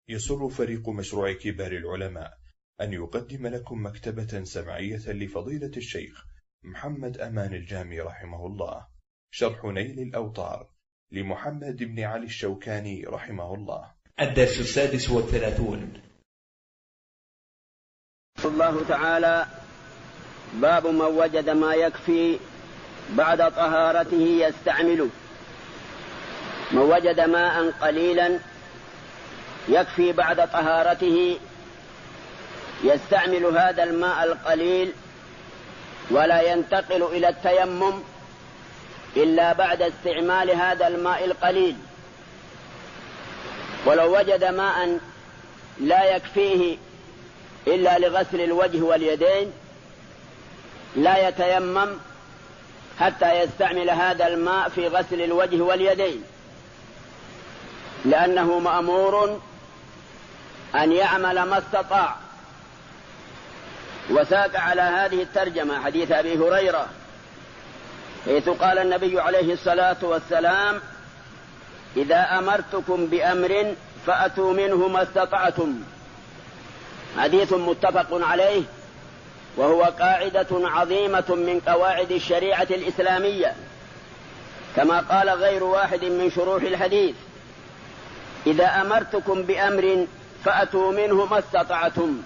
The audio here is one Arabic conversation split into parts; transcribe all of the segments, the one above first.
يسر فريق مشروع كبار العلماء أن يقدم لكم مكتبة سمعية لفضيلة الشيخ محمد أمان الجامي رحمه الله، شرح نيل الأوطار لمحمد بن علي الشوكاني رحمه الله. الدرس 36. الله تعالى: باب من وجد ما يكفي بعد طهارته يستعمله. من وجد ماء قليلا يكفي بعد طهارته يستعمل هذا الماء القليل ولا ينتقل إلى التيمم إلا بعد استعمال هذا الماء القليل. ولو وجد ماء لا يكفيه إلا لغسل الوجه واليدين لا يتيمم حتى يستعمل هذا الماء في غسل الوجه واليدين، لأنه مأمور أن يعمل ما استطاع. وساق على هذه الترجمة حديث أبي هريرة حيث قال النبي عليه الصلاة والسلام: إذا أمرتكم بأمر فأتوا منه ما استطعتم. حديث متفق عليه، وهو قاعدة عظيمة من قواعد الشريعة الإسلامية، كما قال غير واحد من شروح الحديث: إذا أمرتكم بأمر فأتوا منه ما استطعتم.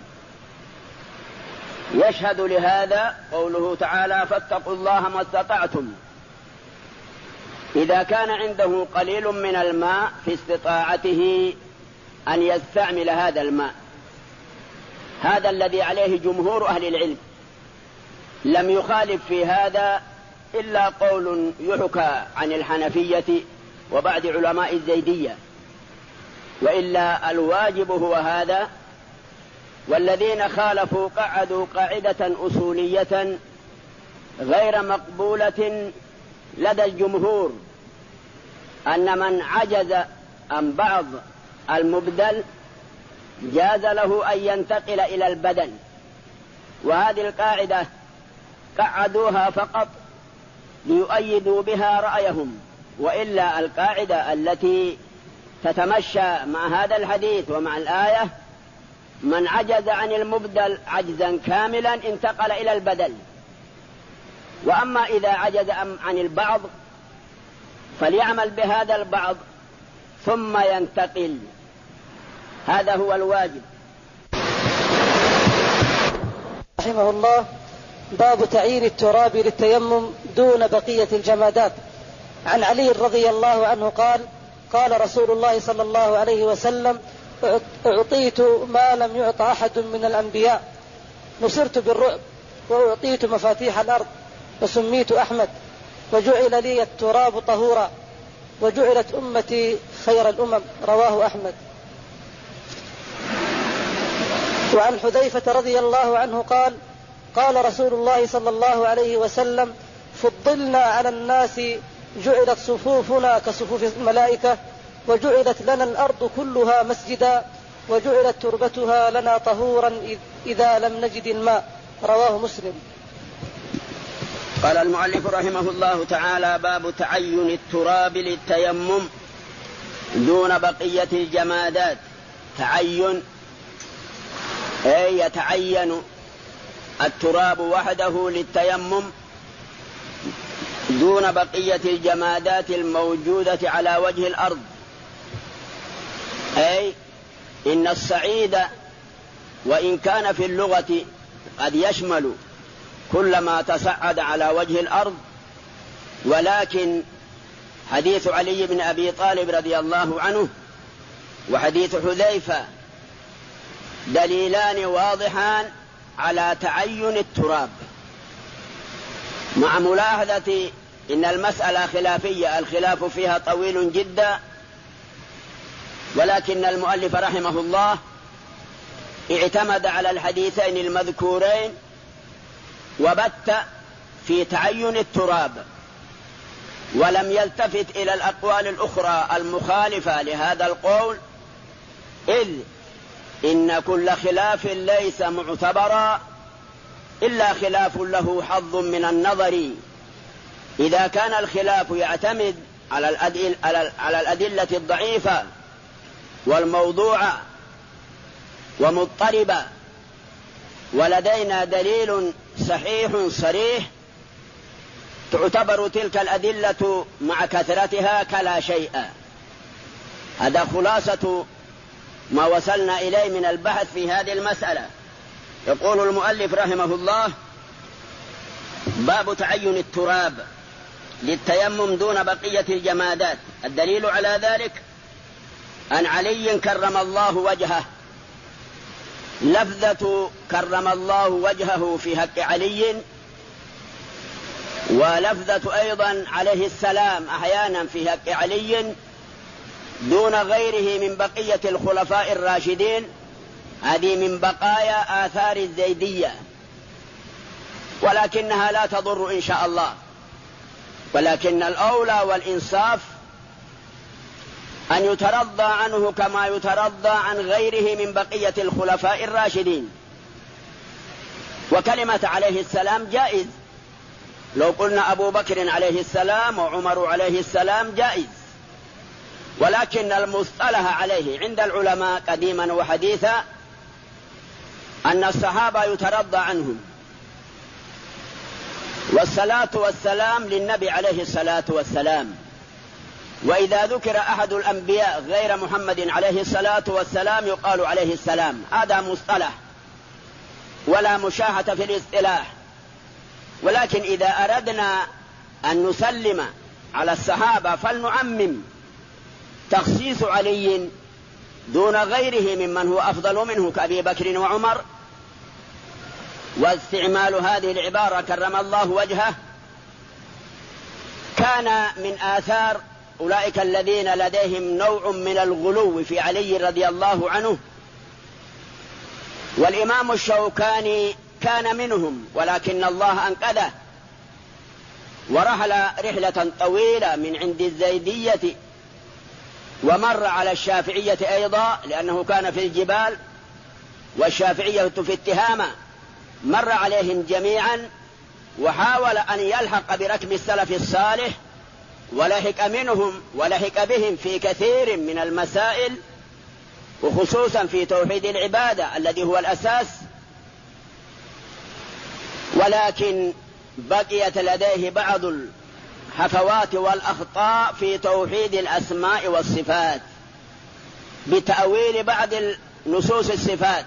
يشهد لهذا قوله تعالى: فاتقوا الله ما استطعتم. إذا كان عنده قليل من الماء في استطاعته أن يستعمل هذا الماء، هذا الذي عليه جمهور أهل العلم. لم يخالف في هذا إلا قول يحكى عن الحنفية وبعض علماء الزيدية، وإلا الواجب هو هذا. والذين خالفوا قعدوا قاعدة أصولية غير مقبولة لدى الجمهور، أن من عجز عن بعض المبدل جاز له أن ينتقل إلى البدل. وهذه القاعدة قعدوها فقط ليؤيدوا بها رأيهم، وإلا القاعدة التي تتمشى مع هذا الحديث ومع الآية: من عجز عن المبدل عجزا كاملا انتقل إلى البدل. وأما إذا عجز عن البعض فليعمل بهذا البعض ثم ينتقل، هذا هو الواجب. رحمه الله: باب تعيين التراب للتيمم دون بقية الجمادات. عن علي رضي الله عنه قال: قال رسول الله صلى الله عليه وسلم: أعطيت ما لم يعط أحد من الأنبياء، نصرت بالرعب، وأعطيت مفاتيح الأرض، وسميت أحمد، وجعل لي التراب طهورا، وجعلت أمتي خير الأمم. رواه أحمد. وعن حذيفة رضي الله عنه قال: قال رسول الله صلى الله عليه وسلم: فضلنا على الناس، جعلت صفوفنا كصفوف الملائكة، وجعلت لنا الأرض كلها مسجدا، وجعلت تربتها لنا طهورا إذا لم نجد الماء. رواه مسلم. قال المؤلف رحمه الله تعالى: باب تعين التراب للتيمم دون بقية الجمادات. تعين أي يتعين التراب وحده للتيمم دون بقية الجمادات الموجودة على وجه الأرض. أي إن الصعيد وإن كان في اللغة قد يشمل كل ما تصعد على وجه الأرض، ولكن حديث علي بن أبي طالب رضي الله عنه وحديث حذيفة دليلان واضحان على تعين التراب، مع ملاحظة إن المسألة خلافية، الخلاف فيها طويل جدا، ولكن المؤلف رحمه الله اعتمد على الحديثين المذكورين وبت في تعين التراب، ولم يلتفت إلى الأقوال الأخرى المخالفة لهذا القول، إذ إن كل خلاف ليس معتبرا إلا خلاف له حظ من النظر. إذا كان الخلاف يعتمد على الأدلة الضعيفة والموضوعة ومضطربة، ولدينا دليل صحيح صريح تعتبر تلك الأدلة مع كثرتها كلا شيء. هذا خلاصة ما وصلنا إليه من البحث في هذه المسألة. يقول المؤلف رحمه الله: باب تعين التراب للتيمم دون بقية الجمادات. الدليل على ذلك أن علي كرم الله وجهه، لفظة كرم الله وجهه في حق علي، ولفظة أيضا عليه السلام أحيانا في حق علي دون غيره من بقية الخلفاء الراشدين، هذه من بقايا آثار الزيدية، ولكنها لا تضر إن شاء الله، ولكن الأولى والإنصاف أن يترضى عنه كما يترضى عن غيره من بقية الخلفاء الراشدين. وكلمة عليه السلام جائز، لو قلنا أبو بكر عليه السلام وعمر عليه السلام جائز، ولكن المصطلح عليه عند العلماء قديما وحديثا أن الصحابة يترضى عنهم، والصلاة والسلام للنبي عليه الصلاة والسلام. وإذا ذكر أحد الأنبياء غير محمد عليه الصلاة والسلام يقال عليه السلام، هذا مصطلح ولا مشاحة في الاصطلاح. ولكن إذا أردنا أن نسلم على الصحابة فلنعمم، تخصيص علي دون غيره ممن هو أفضل منه كأبي بكر وعمر، واستعمال هذه العبارة كرم الله وجهه كان من آثار أولئك الذين لديهم نوع من الغلو في علي رضي الله عنه. والإمام الشوكاني كان منهم، ولكن الله أنقذه ورحل رحلة طويلة من عند الزيدية، ومر على الشافعية أيضا لأنه كان في الجبال، والشافعية في التهامة، مر عليهم جميعا وحاول أن يلحق بركب السلف الصالح، ولحق بهم في كثير من المسائل، وخصوصا في توحيد العبادة الذي هو الأساس. ولكن بقيت لديه بعض الحفوات والأخطاء في توحيد الأسماء والصفات بتأويل بعض نصوص الصفات،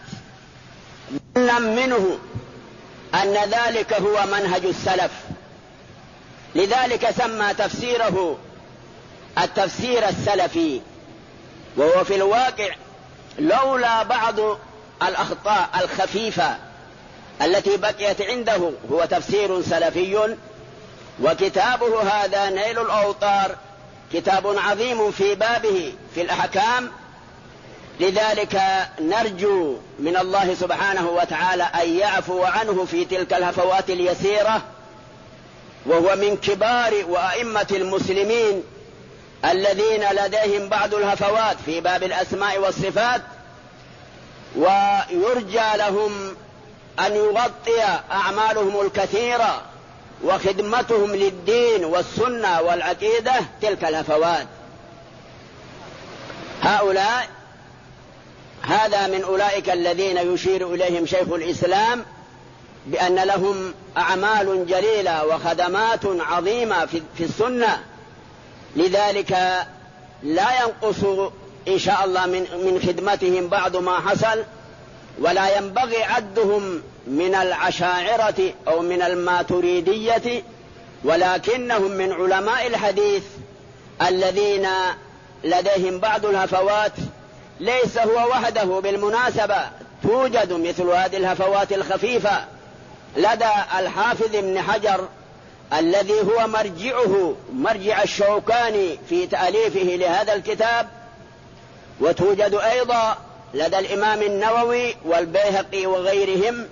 منه أن ذلك هو منهج السلف، لذلك سمى تفسيره التفسير السلفي. وهو في الواقع لولا بعض الأخطاء الخفيفة التي بقيت عنده هو تفسير سلفي. وكتابه هذا نيل الأوطار كتاب عظيم في بابه في الأحكام، لذلك نرجو من الله سبحانه وتعالى أن يعفو عنه في تلك الهفوات اليسيرة، وهو من كبار وأئمة المسلمين الذين لديهم بعض الهفوات في باب الأسماء والصفات، ويرجى لهم أن يغطي أعمالهم الكثيرة وخدمتهم للدين والسنة والعقيدة تلك الهفوات. هذا من أولئك الذين يشير إليهم شيخ الإسلام بأن لهم أعمال جليلة وخدمات عظيمة في السنة، لذلك لا ينقص إن شاء الله من خدمتهم بعض ما حصل، ولا ينبغي عدهم من العشاعرة أو من الماتريدية، ولكنهم من علماء الحديث الذين لديهم بعض الهفوات. ليس هو وحده بالمناسبة، توجد مثل هذه الهفوات الخفيفة لدى الحافظ ابن حجر الذي هو مرجع الشوكاني في تأليفه لهذا الكتاب، وتوجد أيضا لدى الإمام النووي والبيهقي وغيرهم.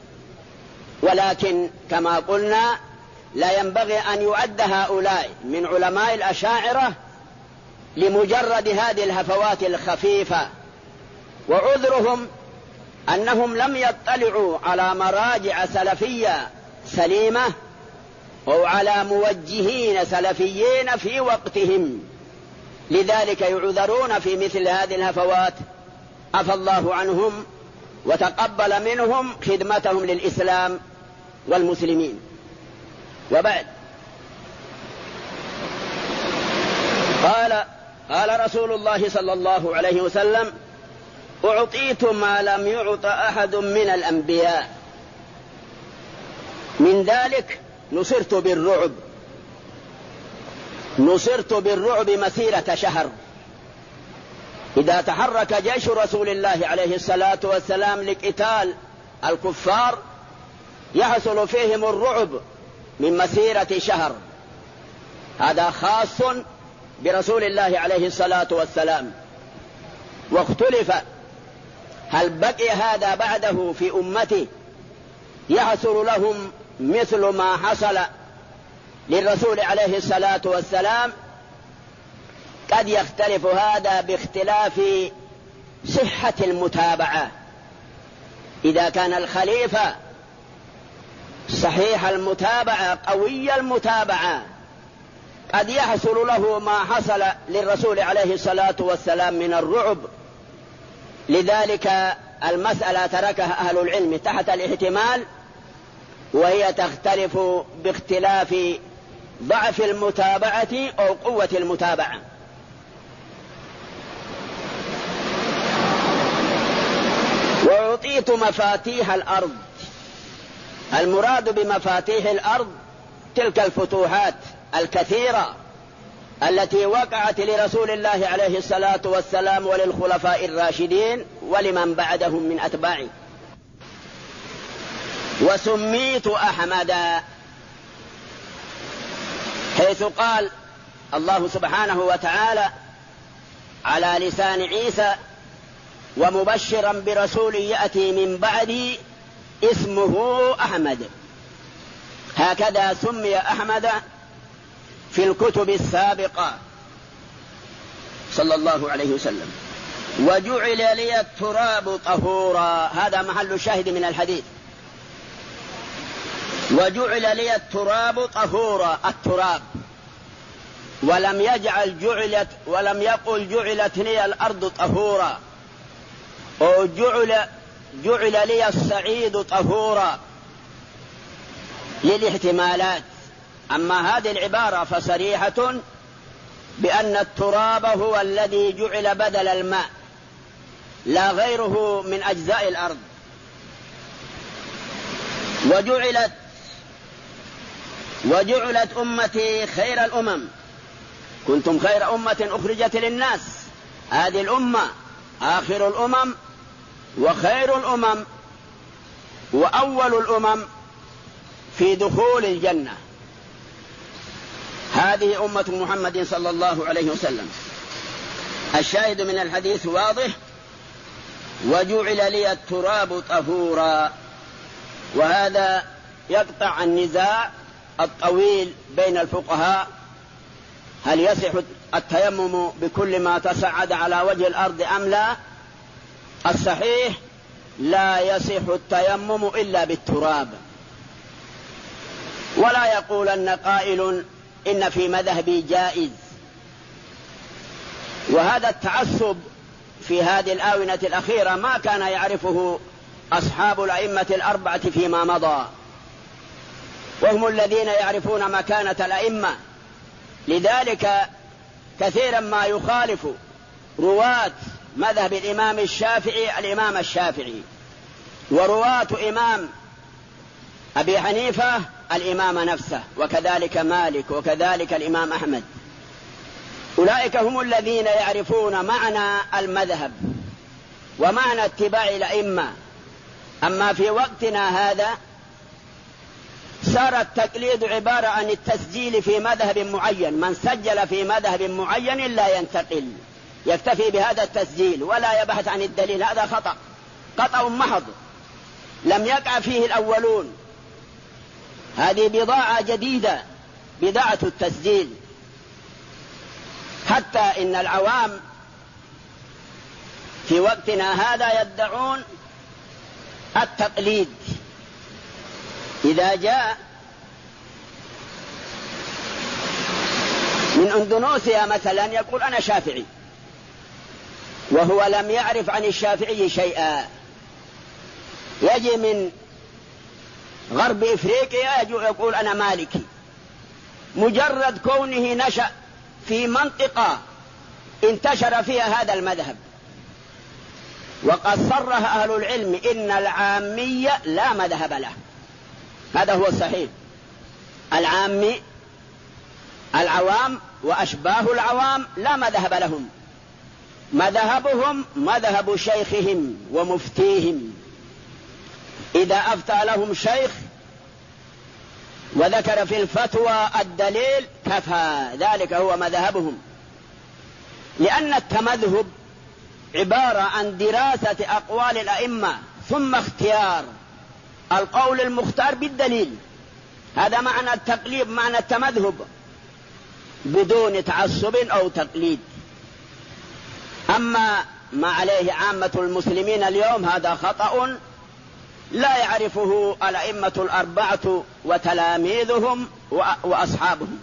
ولكن كما قلنا لا ينبغي أن يعد هؤلاء من علماء الأشاعرة لمجرد هذه الهفوات الخفيفة، وعذرهم أنهم لم يطلعوا على مراجع سلفية سليمة أو على موجهين سلفيين في وقتهم، لذلك يعذرون في مثل هذه الهفوات. عفى الله عنهم وتقبل منهم خدمتهم للإسلام والمسلمين. وبعد، قال رسول الله صلى الله عليه وسلم: أعطيت ما لم يعط أحد من الأنبياء، من ذلك نصرت بالرعب مسيرة شهر. إذا تحرك جيش رسول الله عليه الصلاة والسلام لقتال الكفار يحصل فيهم الرعب من مسيرة شهر. هذا خاص برسول الله عليه الصلاة والسلام. واختلف هل بقي هذا بعده في أمته يحصل لهم مثل ما حصل للرسول عليه الصلاة والسلام. قد يختلف هذا باختلاف صحة المتابعة. إذا كان الخليفة صحيح المتابعة قوي المتابعة قد يحصل له ما حصل للرسول عليه الصلاة والسلام من الرعب. لذلك المسألة تركها أهل العلم تحت الاحتمال، وهي تختلف باختلاف ضعف المتابعة أو قوة المتابعة. وأعطيت مفاتيح الأرض. المراد بمفاتيح الأرض تلك الفتوحات الكثيرة التي وقعت لرسول الله عليه الصلاة والسلام وللخلفاء الراشدين ولمن بعدهم من أتباعه. وسميت أحمدا، حيث قال الله سبحانه وتعالى على لسان عيسى: ومبشرا برسول يأتي من بعدي اسمه أحمد. هكذا سمي أحمد في الكتب السابقة صلى الله عليه وسلم. وجعل لي التراب طهورا، هذا محل الشاهد من الحديث. وجعل لي التراب طهورا، التراب، ولم يقل جعلت لي الأرض طهورا، أو جعل لي الصعيد طهورا، للاحتمالات. أما هذه العبارة فصريحة بأن التراب هو الذي جعل بدل الماء لا غيره من أجزاء الأرض. وجعلت أمتي خير الأمم، كنتم خير أمة أخرجت للناس. هذه الأمة آخر الأمم وخير الأمم وأول الأمم في دخول الجنة. هذه أمة محمد صلى الله عليه وسلم. الشاهد من الحديث واضح: وجعل لي التراب طهورا. وهذا يقطع النزاع الطويل بين الفقهاء: هل يصح التيمم بكل ما تصعد على وجه الأرض أم لا؟ الصحيح لا يصح التيمم إلا بالتراب. ولا يقولن قائل إن في مذهبي جائز. وهذا التعصب في هذه الآونة الأخيرة ما كان يعرفه أصحاب الأئمة الأربعة فيما مضى، وهم الذين يعرفون مكانة الأئمة. لذلك كثيرا ما يخالف رواة مذهب الإمام الشافعي ورواة إمام أبي حنيفة الإمام نفسه، وكذلك مالك، وكذلك الإمام أحمد. أولئك هم الذين يعرفون معنى المذهب ومعنى اتباع الأئمة. أما في وقتنا هذا صار التقليد عبارة عن التسجيل في مذهب معين، من سجل في مذهب معين لا ينتقل، يكتفي بهذا التسجيل ولا يبحث عن الدليل. هذا خطأ محض لم يقع فيه الأولون. هذه بضاعة جديدة، بضاعة التسجيل. حتى إن العوام في وقتنا هذا يدعون التقليد. إذا جاء من أندونيسيا مثلا يقول أنا شافعي، وهو لم يعرف عن الشافعي شيئا، يجي من غرب إفريقيا يقول أنا مالكي، مجرد كونه نشأ في منطقة انتشر فيها هذا المذهب. وقد صرح أهل العلم إن العامية لا مذهب له، هذا هو الصحيح. العامي العوام وأشباه العوام لا مذهب لهم، مذهبهم مذهب شيخهم ومفتيهم. إذا أفتى لهم شيخ وذكر في الفتوى الدليل كفى، ذلك هو مذهبهم. لأن التمذهب عبارة عن دراسة أقوال الأئمة ثم اختيار القول المختار بالدليل، هذا معنى التقليد، معنى التمذهب، بدون تعصب أو تقليد. أما ما عليه عامة المسلمين اليوم هذا خطأ لا يعرفه الأئمة الأربعة وتلاميذهم وأصحابهم.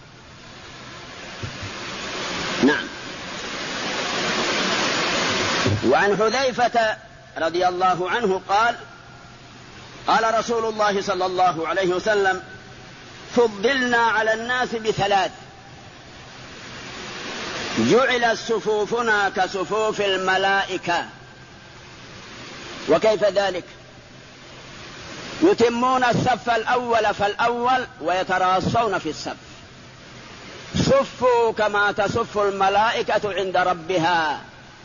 نعم. وعن حذيفة رضي الله عنه قال: قال رسول الله صلى الله عليه وسلم: فضلنا على الناس بثلاث: جعلت صفوفنا كصفوف الملائكة. وكيف ذلك؟ يتمون الصف الأول فالأول ويتراصون في الصف. صفوا كما تصف الملائكة عند ربها،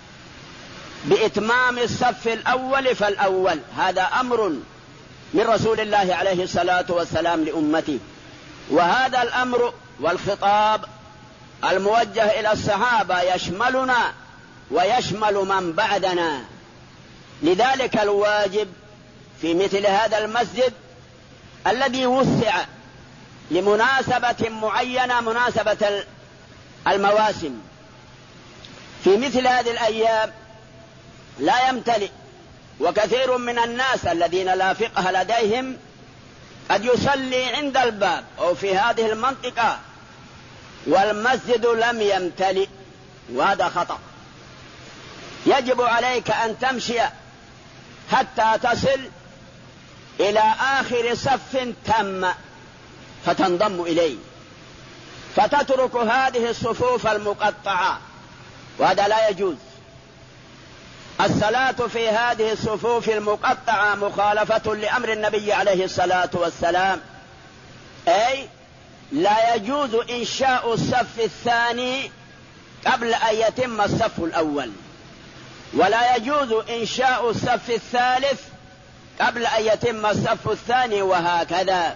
بإتمام الصف الأول فالأول. هذا أمر من رسول الله عليه الصلاة والسلام لأمته، وهذا الأمر والخطاب الموجه إلى الصحابة يشملنا ويشمل من بعدنا. لذلك الواجب في مثل هذا المسجد الذي وسع لمناسبة معينة، مناسبة المواسم، في مثل هذه الأيام لا يمتلئ، وكثير من الناس الذين لا فقه لديهم قد يصلي عند الباب أو في هذه المنطقة والمسجد لم يمتلئ، وهذا خطأ. يجب عليك أن تمشي حتى تصل إلى آخر صف تم فتنضم إليه، فتترك هذه الصفوف المقطعة، وهذا لا يجوز. الصلاة في هذه الصفوف المقطعة مخالفة لأمر النبي عليه الصلاة والسلام، أي لا يجوز إنشاء الصف الثاني قبل أن يتم الصف الأول، ولا يجوز إنشاء الصف الثالث قبل أن يتم الصف الثاني، وهكذا.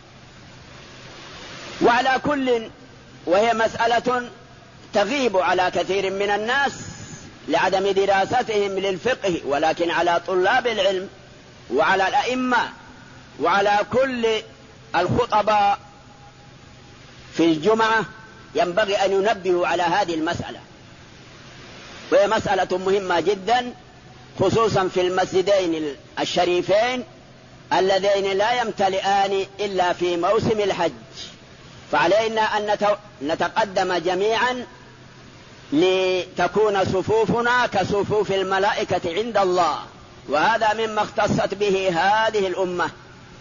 وعلى كل، وهي مسألة تغيب على كثير من الناس لعدم دراستهم للفقه، ولكن على طلاب العلم وعلى الأئمة وعلى كل الخطباء في الجمعة ينبغي أن ينبهوا على هذه المسألة، وهي مسألة مهمة جدا، خصوصا في المسجدين الشريفين اللذين لا يمتلئان إلا في موسم الحج. فعلينا أن نتقدم جميعا لتكون صفوفنا كصفوف الملائكة عند الله، وهذا مما اختصت به هذه الأمة.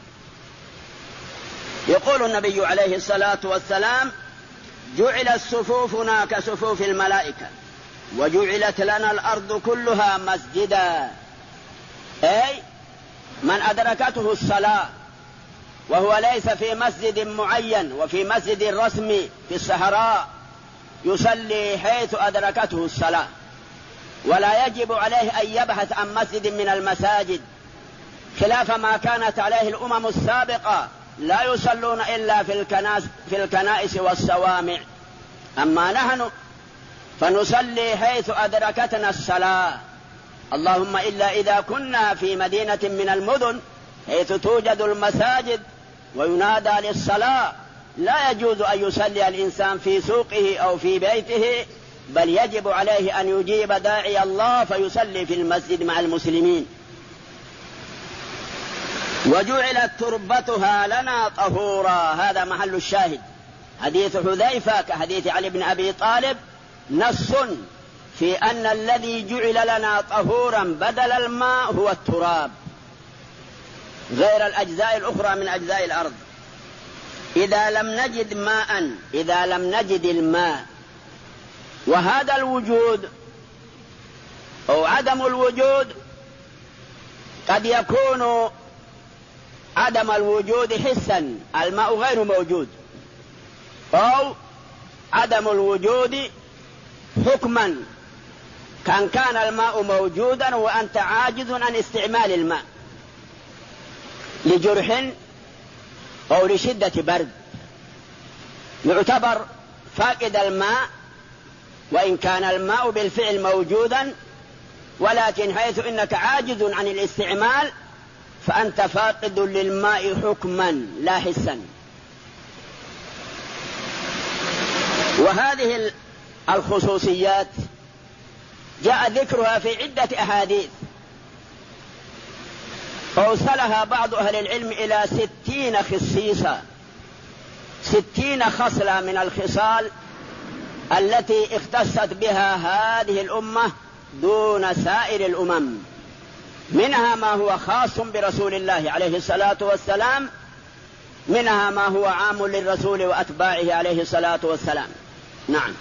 يقول النبي عليه الصلاة والسلام: جعلت صفوفنا كصفوف الملائكة وجعلت لنا الأرض كلها مسجدا، أي من أدركته الصلاة وهو ليس في مسجد معين وفي مسجد رسمي في الصحراء يصلي حيث أدركته الصلاة، ولا يجب عليه أن يبحث عن مسجد من المساجد، خلاف ما كانت عليه الأمم السابقة، لا يصلون إلا في الكنائس والصوامع. أما نحن فنصلي حيث أدركتنا الصلاة، اللهم إلا إذا كنا في مدينة من المدن حيث توجد المساجد وينادى للصلاة، لا يجوز أن يصلي الإنسان في سوقه أو في بيته، بل يجب عليه أن يجيب داعي الله فيصلي في المسجد مع المسلمين. وجعلت تربتها لنا طهورا، هذا محل الشاهد. حديث حذيفة كحديث علي بن أبي طالب نص في أن الذي جعل لنا طهورا بدل الماء هو التراب، غير الأجزاء الأخرى من أجزاء الأرض. إذا لم نجد ماء، إذا لم نجد الماء، وهذا الوجود أو عدم الوجود قد يكون عدم الوجود حسا، الماء غير موجود، أو عدم الوجود حكما، كان الماء موجودا وأنت عاجز عن استعمال الماء لجرح أو لشدة برد، يعتبر فاقد الماء وإن كان الماء بالفعل موجودا، ولكن حيث إنك عاجز عن الاستعمال فأنت فاقد للماء حكما لا حسا. وهذه الخصوصيات جاء ذكرها في عدة أحاديث، أوصلها بعض أهل العلم إلى 60 خصيصة، 60 خصلة من الخصال التي اختصت بها هذه الأمة دون سائر الأمم، منها ما هو خاص برسول الله عليه الصلاة والسلام، منها ما هو عام للرسول وأتباعه عليه الصلاة والسلام. نعم.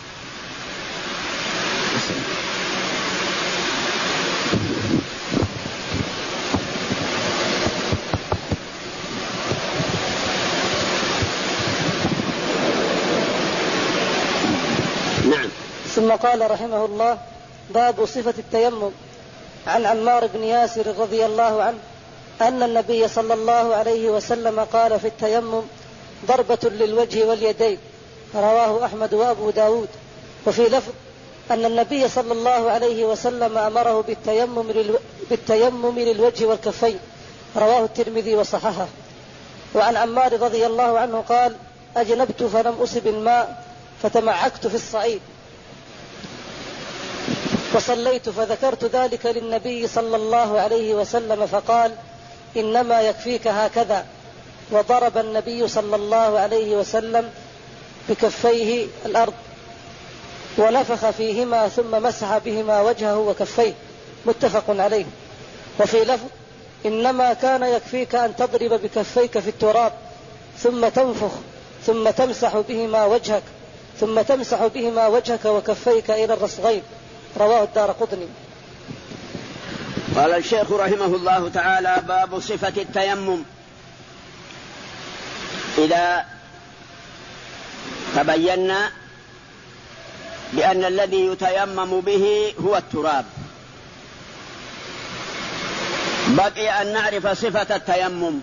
ثم قال رحمه الله: باب صفة التيمم. عن عمار بن ياسر رضي الله عنه أن النبي صلى الله عليه وسلم قال في التيمم: ضربة للوجه واليدين. رواه أحمد وأبو داود. وفي لفظ أن النبي صلى الله عليه وسلم أمره بالتيمم للوجه والكفين. رواه الترمذي وصححه. وعن عمار رضي الله عنه قال: أجنبت فلم أصب الماء فتمعكت في الصعيد وصليت، فذكرت ذلك للنبي صلى الله عليه وسلم فقال: إنما يكفيك هكذا. وضرب النبي صلى الله عليه وسلم بكفيه الأرض ونفخ فيهما ثم مسح بهما وجهه وكفيه. متفق عليه. وفي لفظ: إنما كان يكفيك أن تضرب بكفيك في التراب ثم تنفخ ثم تمسح بهما وجهك وكفيك إلى الرسغين. رواه الدارقطني. قال الشيخ رحمه الله تعالى: باب صفة التيمم. إذا تبينا بأن الذي يتيمم به هو التراب، بقي أن نعرف صفة التيمم.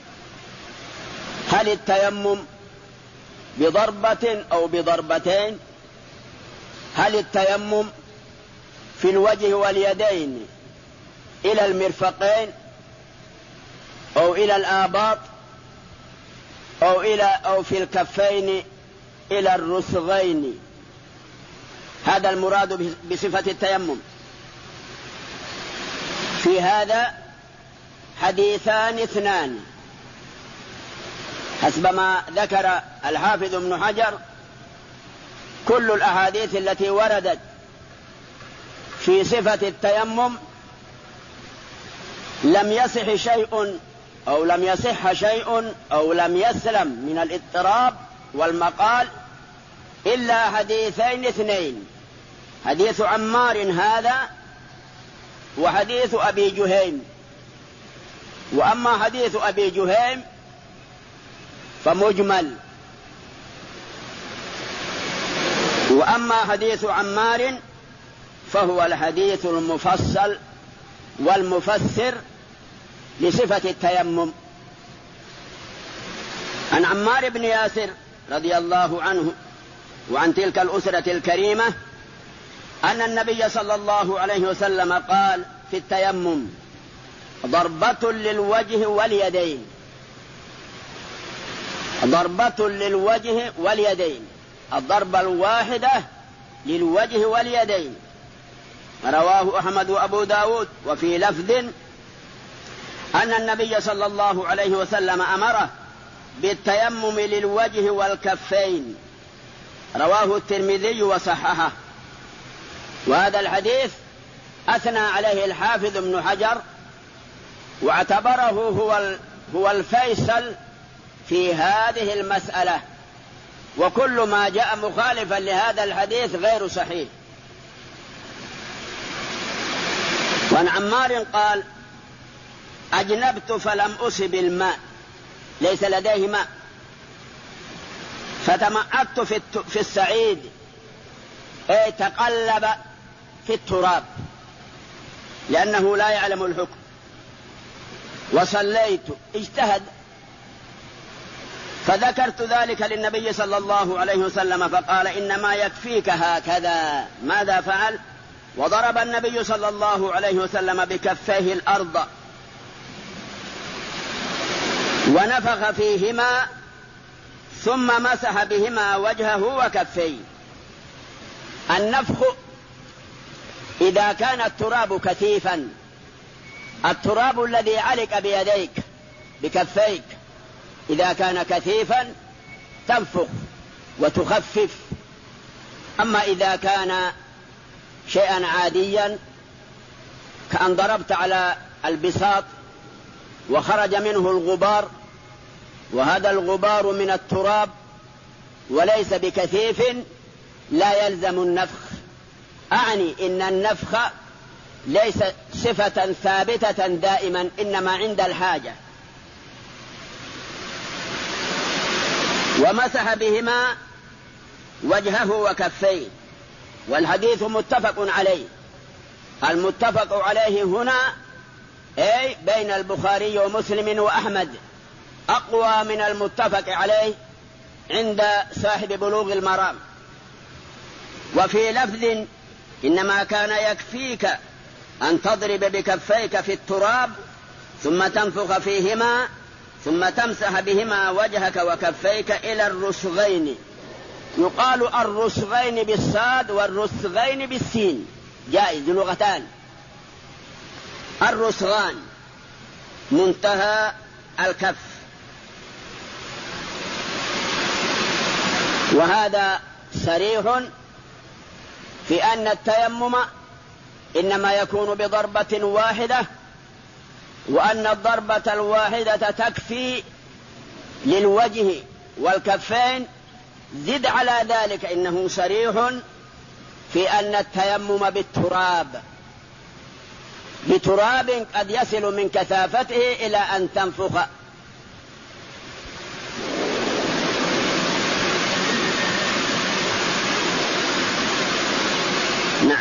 هل التيمم بضربة أو بضربتين؟ هل التيمم في الوجه واليدين إلى المرفقين أو إلى الآباط أو في الكفين إلى الرسغين؟ هذا المراد بصفة التيمم. في هذا حديثان اثنان حسب ما ذكر الحافظ ابن حجر. كل الأحاديث التي وردت في صفة التيمم لم يصح شيء أو لم يسلم من الاضطراب والمقال إلا حديثين اثنين: حديث عمار هذا وحديث أبي جهيم. وأما حديث أبي جهيم فمجمل، وأما حديث عمار فهو الحديث المفصل والمفسر لصفة التيمم. عن عمار بن ياسر رضي الله عنه وعن تلك الأسرة الكريمة أن النبي صلى الله عليه وسلم قال في التيمم: ضربة للوجه واليدين. ضربة للوجه واليدين، الضربة الواحدة للوجه واليدين. رواه أحمد وأبو داود. وفي لفظ أن النبي صلى الله عليه وسلم أمره بالتيمم للوجه والكفين. رواه الترمذي وصححه. وهذا الحديث أثنى عليه الحافظ ابن حجر واعتبره هو الفيصل في هذه المسألة، وكل ما جاء مخالفا لهذا الحديث غير صحيح. وعن عمار قال: أجنبت فلم أصب الماء، ليس لديه ماء، فتمعدت في السعيد، أي تقلب في التراب لأنه لا يعلم الحكم، وصليت، اجتهد، فذكرت ذلك للنبي صلى الله عليه وسلم فقال: إنما يكفيك هكذا. ماذا فعل؟ وضرب النبي صلى الله عليه وسلم بكفيه الأرض ونفخ فيهما ثم مسح بهما وجهه وكفيه. النفخ إذا كان التراب كثيفا، التراب الذي علق بيديك بكفيك إذا كان كثيفا تنفخ وتخفف. أما إذا كان شيئا عاديا كأن ضربت على البساط وخرج منه الغبار، وهذا الغبار من التراب وليس بكثيف، لا يلزم النفخ. أعني إن النفخ ليس صفة ثابتة دائما، إنما عند الحاجة. ومسح بهما وجهه وكفيه، والحديث متفق عليه. المتفق عليه هنا أي بين البخاري ومسلم وأحمد، أقوى من المتفق عليه عند صاحب بلوغ المرام. وفي لفظ: إنما كان يكفيك أن تضرب بكفيك في التراب ثم تنفخ فيهما ثم تمسح بهما وجهك وكفيك إلى الرسغين. يقال الرسغين بالصاد والرسغين بالسين، جائز، لغتان. الرسغان منتهى الكف، وهذا صريح في أن التيمم إنما يكون بضربة واحدة، وأن الضربة الواحدة تكفي للوجه والكفين. زد على ذلك إنه صريح في أن التيمم بتراب قد يصل من كثافته إلى أن تنفخ. نعم.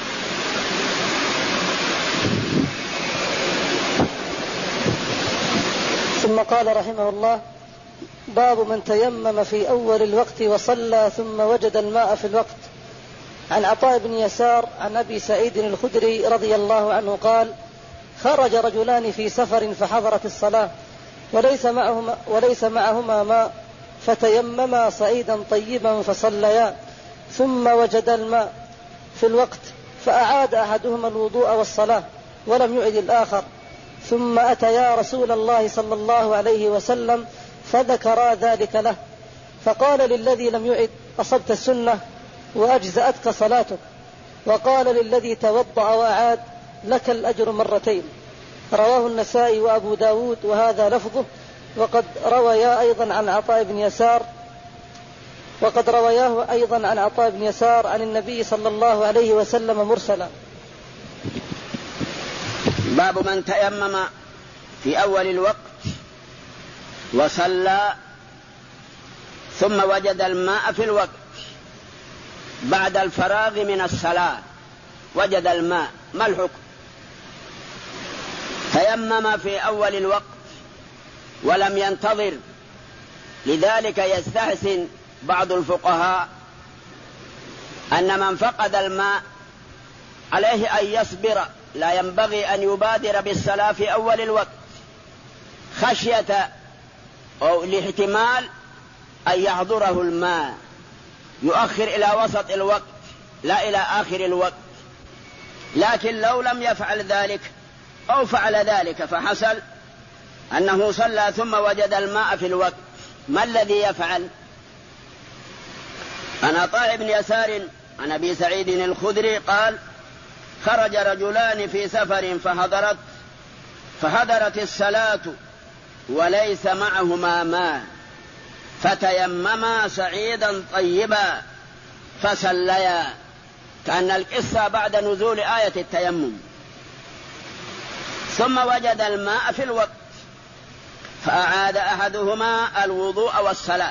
ثم قال رحمه الله: باب من تيمم في أول الوقت وصلى ثم وجد الماء في الوقت. عن عطاء بن يسار عن أبي سعيد الخدري رضي الله عنه قال: خرج رجلان في سفر فحضرت الصلاة وليس معهما ماء، فتيمما صعيدا طيبا فصليا، ثم وجد الماء في الوقت، فأعاد أحدهما الوضوء والصلاة ولم يعد الآخر، ثم أتيا رسول الله صلى الله عليه وسلم فذكرا ذلك له، فقال للذي لم يعد: أصبت السنة وأجزأتك صلاتك. وقال للذي توضأ وأعاد: لك الأجر مرتين. رواه النسائي وأبو داود وهذا لفظه. وقد روياه أيضا عن عطاء بن يسار عن النبي صلى الله عليه وسلم مرسلا. باب من تيمم في أول الوقت وصلى ثم وجد الماء في الوقت، بعد الفراغ من الصلاة وجد الماء، ما الحكم؟ تيمم في أول الوقت ولم ينتظر، لذلك يستحسن بعض الفقهاء أن من فقد الماء عليه أن يصبر، لا ينبغي أن يبادر بالصلاة في أول الوقت خشية أو لاحتمال أن يحضره الماء، يؤخر إلى وسط الوقت لا إلى آخر الوقت. لكن لو لم يفعل ذلك أو فعل ذلك فحصل أنه صلى ثم وجد الماء في الوقت، ما الذي يفعل؟ عن عطاء بن يسار عن أبي سعيد الخدري قال: خرج رجلان في سفر فحضرت فحضرت الصلاة وليس معهما ماء فتيمما صعيدا طيبا فصليا، كأن القصة بعد نزول آية التيمم. ثم وجد الماء في الوقت فأعاد أحدهما الوضوء والصلاة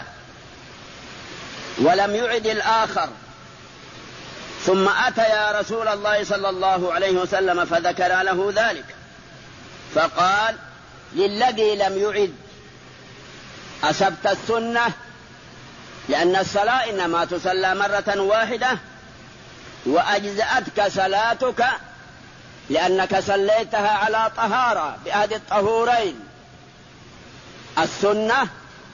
ولم يعد الآخر، ثم أتيا رسول الله صلى الله عليه وسلم فذكر له ذلك، فقال للذي لم يعد أصبت السنة، لأن الصلاة إنما تصلى مرة واحدة وأجزأتك صلاتك لأنك صليتها على طهارة بأحد الطهورين. السنة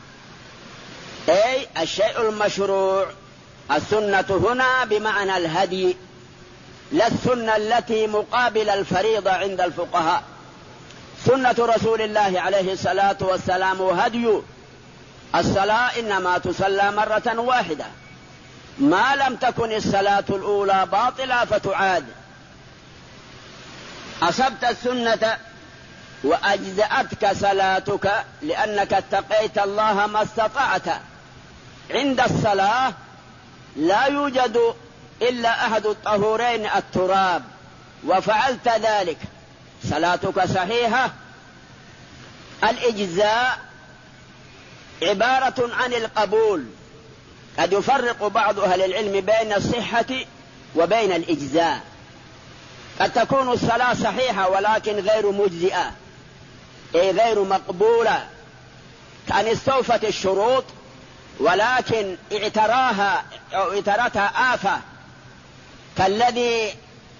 أي الشيء المشروع، السنة هنا بمعنى الهدي، لا السنة التي مقابل الفريضة عند الفقهاء. سنة رسول الله عليه الصلاة والسلام هدي، الصلاة إنما تصلى مرة واحدة، ما لم تكن الصلاة الأولى باطلة فتعاد. أصبت السنة وأجزأتك صلاتك لأنك اتقيت الله ما استطعت. عند الصلاة لا يوجد إلا أحد الطهورين التراب وفعلت ذلك، صلاتك صحيحة. الإجزاء عبارة عن القبول، قد يفرق بعض أهل العلم بين الصحة وبين الإجزاء. قد تكون الصلاة صحيحة ولكن غير مجزئة، أي غير مقبولة، كأن استوفت الشروط ولكن اعتراها أو اعترتها آفة، كالذي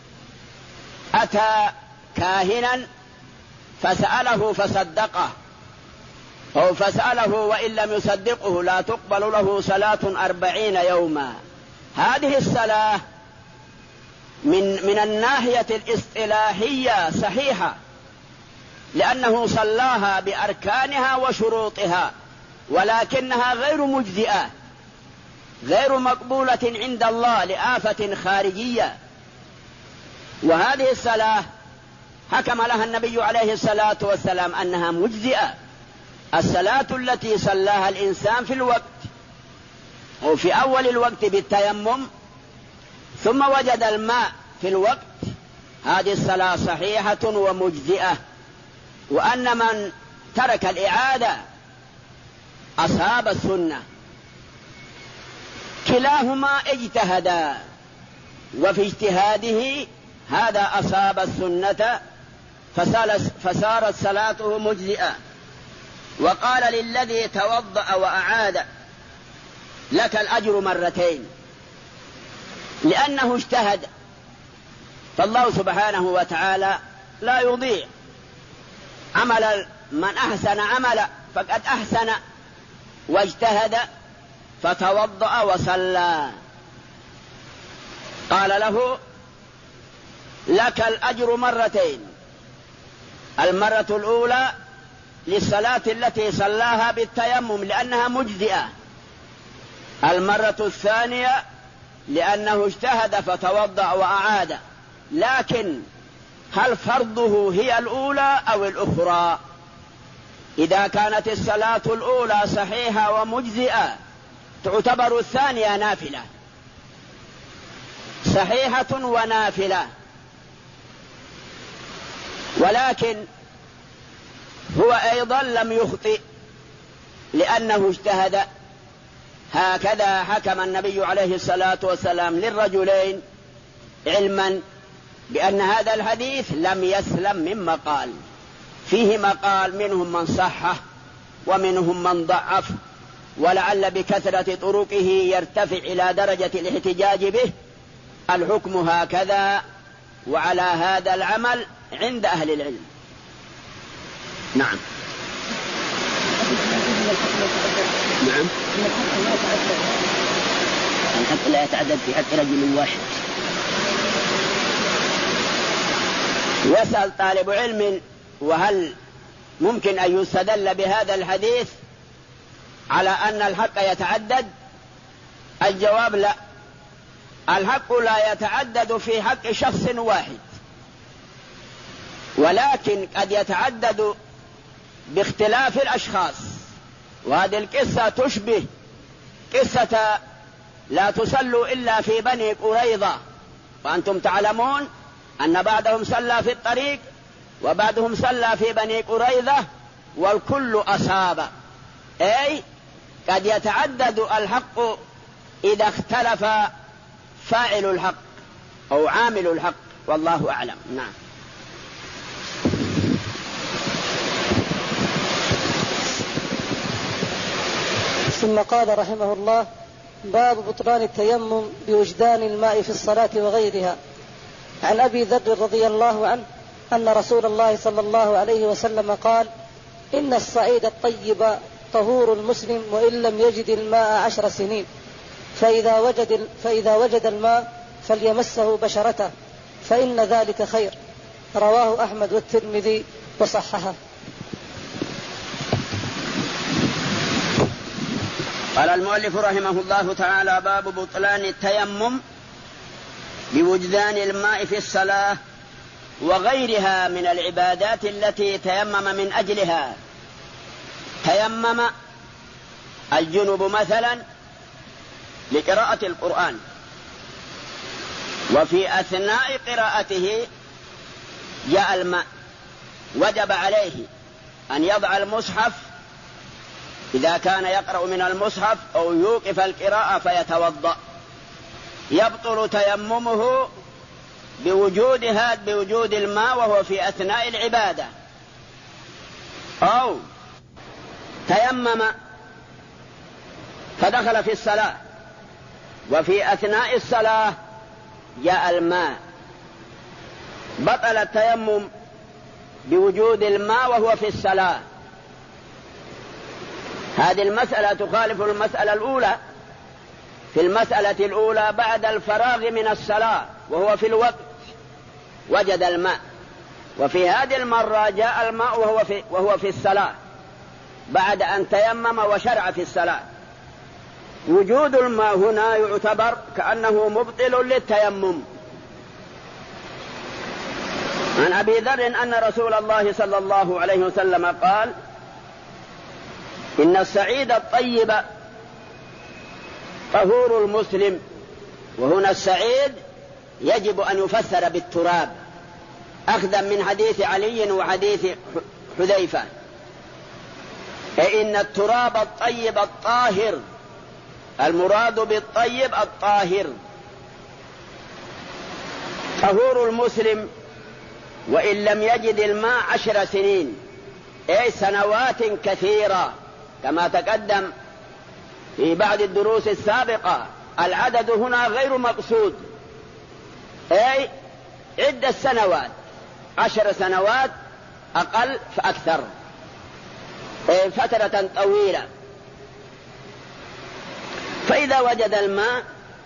أتى كاهنا فسأله فصدقه، أو فسأله وإن لم يصدقه لا تقبل له صلاة 40 يوما. هذه الصلاة من الناحية الاصطلاحية صحيحة، لأنه صلاها بأركانها وشروطها، ولكنها غير مجزئة، غير مقبولة عند الله لآفة خارجية. وهذه الصلاة حكم لها النبي عليه الصلاة والسلام أنها مجزئة، الصلاة التي صلاها الإنسان في الوقت أو في أول الوقت بالتيمم ثم وجد الماء في الوقت، هذه الصلاة صحيحة ومجزئة. وأن من ترك الإعادة أصاب السنة، كلاهما اجتهدا، وفي اجتهاده هذا أصاب السنة فصارت صلاته مجزئة. وقال للذي توضأ وأعاد لك الأجر مرتين، لأنه اجتهد، فالله سبحانه وتعالى لا يضيع عمل من أحسن عملا فقد أحسن واجتهد فتوضأ وصلى. قال له لك الأجر مرتين، المرة الأولى للصلاة التي صلاها بالتيمم لأنها مجزئة، المرة الثانية لأنه اجتهد فتوضأ وأعاد. لكن هل فرضه هي الأولى أو الأخرى؟ إذا كانت الصلاة الأولى صحيحة ومجزئة تعتبر الثانية نافلة، صحيحة ونافلة. ولكن هو أيضا لم يخطئ لأنه اجتهد. هكذا حكم النبي عليه الصلاة والسلام للرجلين علما بأن هذا الحديث لم يسلم من مقال، فيه مقال منهم من صحه ومنهم من ضعف، ولعل بكثرة طرقه يرتفع إلى درجة الاحتجاج به. الحكم هكذا وعلى هذا العمل عند أهل العلم. نعم. نعم. الحق لا يتعدد في حق رجل واحد. يسأل طالب علم وهل ممكن أن يستدل بهذا الحديث على أن الحق يتعدد؟ الجواب لا، الحق لا يتعدد في حق شخص واحد، ولكن قد يتعدد باختلاف الأشخاص، وهذه القصة تشبه قصة لا تصلوا إلا في بني قريظة، وأنتم تعلمون أن بعضهم صلى في الطريق وبعضهم صلى في بني قريظة والكل أصاب، أي قد يتعدد الحق إذا اختلف فاعل الحق أو عامل الحق، والله أعلم. نعم. ثم قال رحمه الله: باب بطلان التيمم بوجدان الماء في الصلاة وغيرها. عن أبي ذر رضي الله عنه أن رسول الله صلى الله عليه وسلم قال: إن الصعيد الطيب طهور المسلم وإن لم يجد الماء 10 سنين، فإذا وجد الماء فليمسه بشرته فإن ذلك خير. رواه أحمد والترمذي وصححه. قال المؤلف رحمه الله تعالى: باب بطلان التيمم بوجدان الماء في الصلاة وغيرها من العبادات التي تيمم من أجلها. تيمم الجنب مثلا لقراءة القرآن، وفي أثناء قراءته جاء الماء، وجب عليه أن يضع المصحف إذا كان يقرأ من المصحف أو يوقف القراءة فيتوضأ. يبطل تيممه بوجود الماء وهو في أثناء العبادة، أو تيمم فدخل في الصلاة وفي أثناء الصلاة جاء الماء، بطل التيمم بوجود الماء وهو في الصلاة. هذه المسألة تخالف المسألة الأولى. في المسألة الأولى بعد الفراغ من الصلاة وهو في الوقت وجد الماء، وفي هذه المرة جاء الماء وهو في الصلاة بعد أن تيمم وشرع في الصلاة. وجود الماء هنا يعتبر كأنه مبطل للتيمم. عن أبي ذر أن رسول الله صلى الله عليه وسلم قال: إن الصعيد الطيب طهور المسلم. وهنا الصعيد يجب أن يفسر بالتراب، أخذا من حديث علي وحديث حذيفة، إن التراب الطيب الطاهر، المراد بالطيب الطاهر. طهور المسلم وإن لم يجد الماء 10 سنين، أي سنوات كثيرة، كما تقدم في بعض الدروس السابقة. العدد هنا غير مقصود، أي عدة سنوات، 10 سنوات أقل فأكثر، أي فترة طويلة. فإذا وجد الماء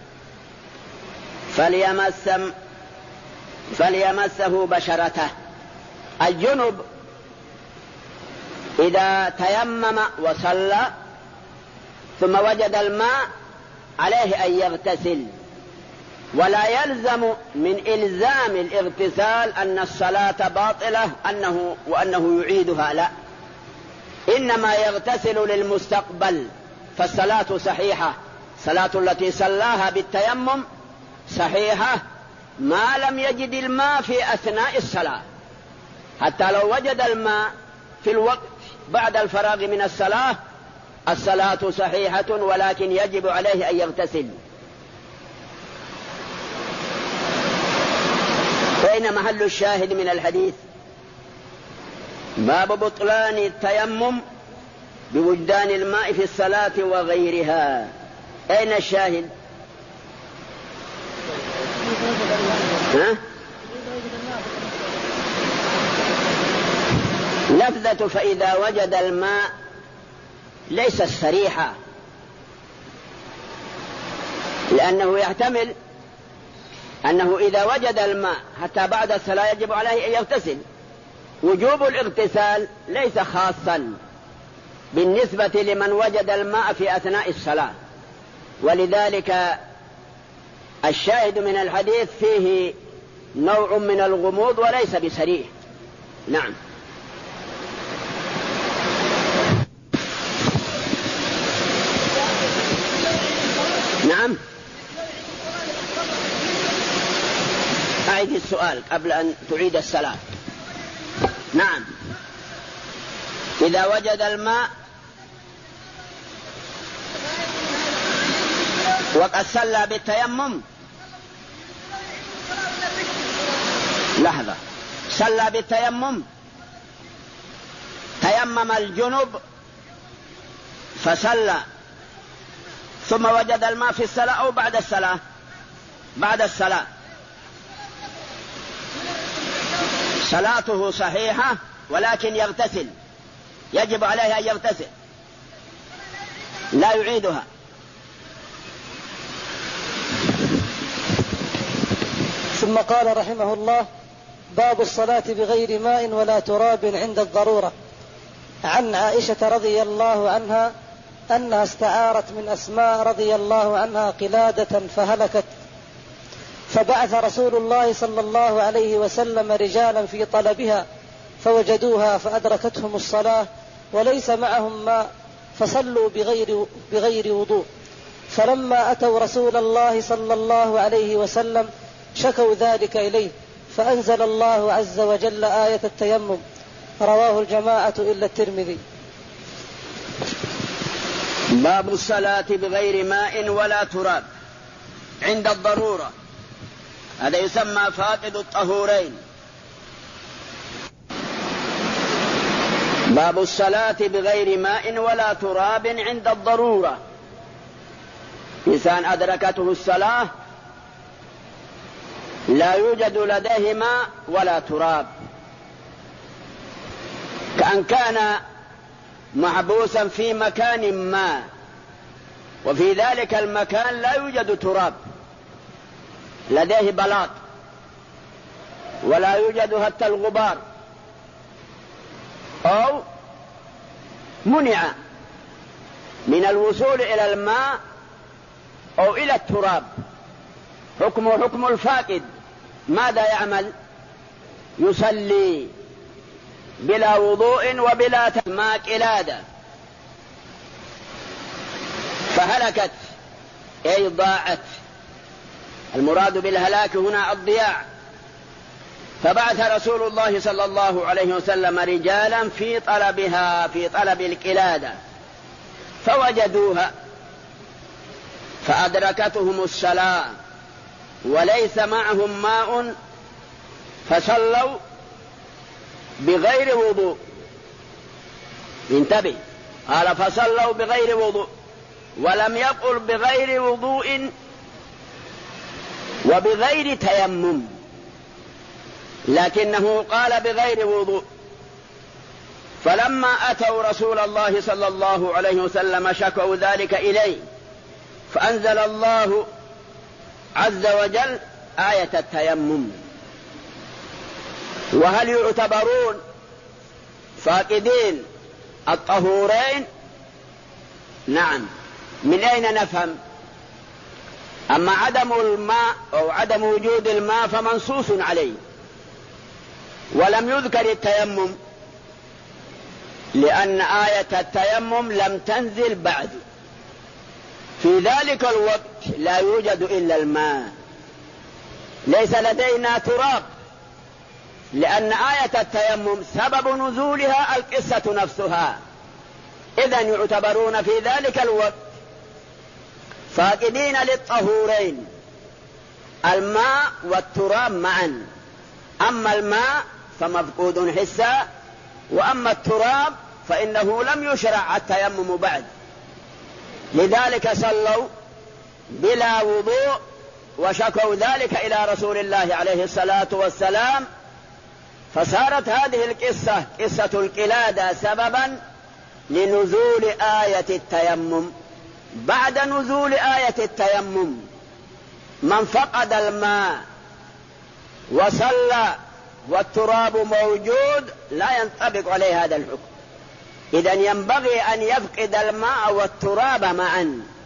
فليمسه بشرته. الجنب إذا تيمم وصلى ثم وجد الماء عليه أن يغتسل، ولا يلزم من إلزام الاغتسال أن الصلاة باطلة وأنه يعيدها، لا، إنما يغتسل للمستقبل، فالصلاة صحيحة. الصلاة التي صلاها بالتيمم صحيحة ما لم يجد الماء في أثناء الصلاة. حتى لو وجد الماء في الوقت بعد الفراغ من الصلاة الصلاة صحيحة، ولكن يجب عليه أن يغتسل. فأين محل الشاهد من الحديث؟ باب بطلان التيمم بوجدان الماء في الصلاة وغيرها. أين الشاهد؟ لفظة فإذا وجد الماء ليست صريحة، لأنه يحتمل أنه إذا وجد الماء حتى بعد الصلاة يجب عليه أن يغتسل. وجوب الاغتسال ليس خاصا بالنسبة لمن وجد الماء في أثناء الصلاة، ولذلك الشاهد من الحديث فيه نوع من الغموض وليس بصريح. نعم. نعم، أعيد السؤال قبل أن تعيد الصلاة. نعم، إذا وجد الماء وقد صلى بالتيمم، لحظة، صلى بالتيمم، تيمم الجنب فصلى ثم وجد الماء في الصلاة أو بعد الصلاة؟ بعد الصلاة. صلاته صحيحة ولكن يغتسل، يجب عليه أن يغتسل، لا يعيدها. ثم قال رحمه الله: باب الصلاة بغير ماء ولا تراب عند الضرورة. عن عائشة رضي الله عنها أنها استعارت من أسماء رضي الله عنها قلادة فهلكت، فبعث رسول الله صلى الله عليه وسلم رجالا في طلبها فوجدوها فأدركتهم الصلاة وليس معهم ماء فصلوا بغير وضوء. فلما أتوا رسول الله صلى الله عليه وسلم شكوا ذلك إليه، فأنزل الله عز وجل آية التيمم. رواه الجماعة إلا الترمذي. باب الصلاة بغير ماء ولا تراب عند الضرورة، هذا يسمى فاقد الطهورين. باب الصلاة بغير ماء ولا تراب عند الضرورة، إنسان أدركته الصلاة لا يوجد لديه ماء ولا تراب، كأن كان محبوسا في مكان ما وفي ذلك المكان لا يوجد تراب، لديه بلاط ولا يوجد حتى الغبار، أو منع من الوصول إلى الماء أو إلى التراب. حكم الفاقد، ماذا يعمل؟ يصلي بلا وضوء وبلا ماء قلادة، فهلكت أي ضاعت. المراد بالهلاك هنا الضياع. فبعث رسول الله صلى الله عليه وسلم رجالا في طلبها، في طلب القلادة، فوجدوها فأدركتهم الصلاة وليس معهم ماء فصلوا بغير وضوء. انتبه، قال فصلوا بغير وضوء، ولم يقل بغير وضوء وبغير تيمم، لكنه قال بغير وضوء. فلما أتوا رسول الله صلى الله عليه وسلم شكوا ذلك إليه، فأنزل الله عز وجل آية التيمم. وهل يعتبرون فاقدين الطهورين؟ نعم. من أين نفهم؟ أما عدم الماء أو عدم وجود الماء فمنصوص عليه، ولم يذكر التيمم لأن آية التيمم لم تنزل بعد. في ذلك الوقت لا يوجد إلا الماء، ليس لدينا تراب، لأن آية التيمم سبب نزولها القصة نفسها. إذن يعتبرون في ذلك الوقت فاقدين للطهورين، الماء والتراب معا. أما الماء فمفقود حسا، وأما التراب فإنه لم يشرع التيمم بعد. لذلك صلوا بلا وضوء وشكوا ذلك إلى رسول الله عليه الصلاة والسلام، فصارت هذه القصة قصة القلادة سببا لنزول آية التيمم. بعد نزول آية التيمم من فقد الماء وصلى والتراب موجود لا ينطبق عليه هذا الحكم. إذن ينبغي أن يفقد الماء والتراب معا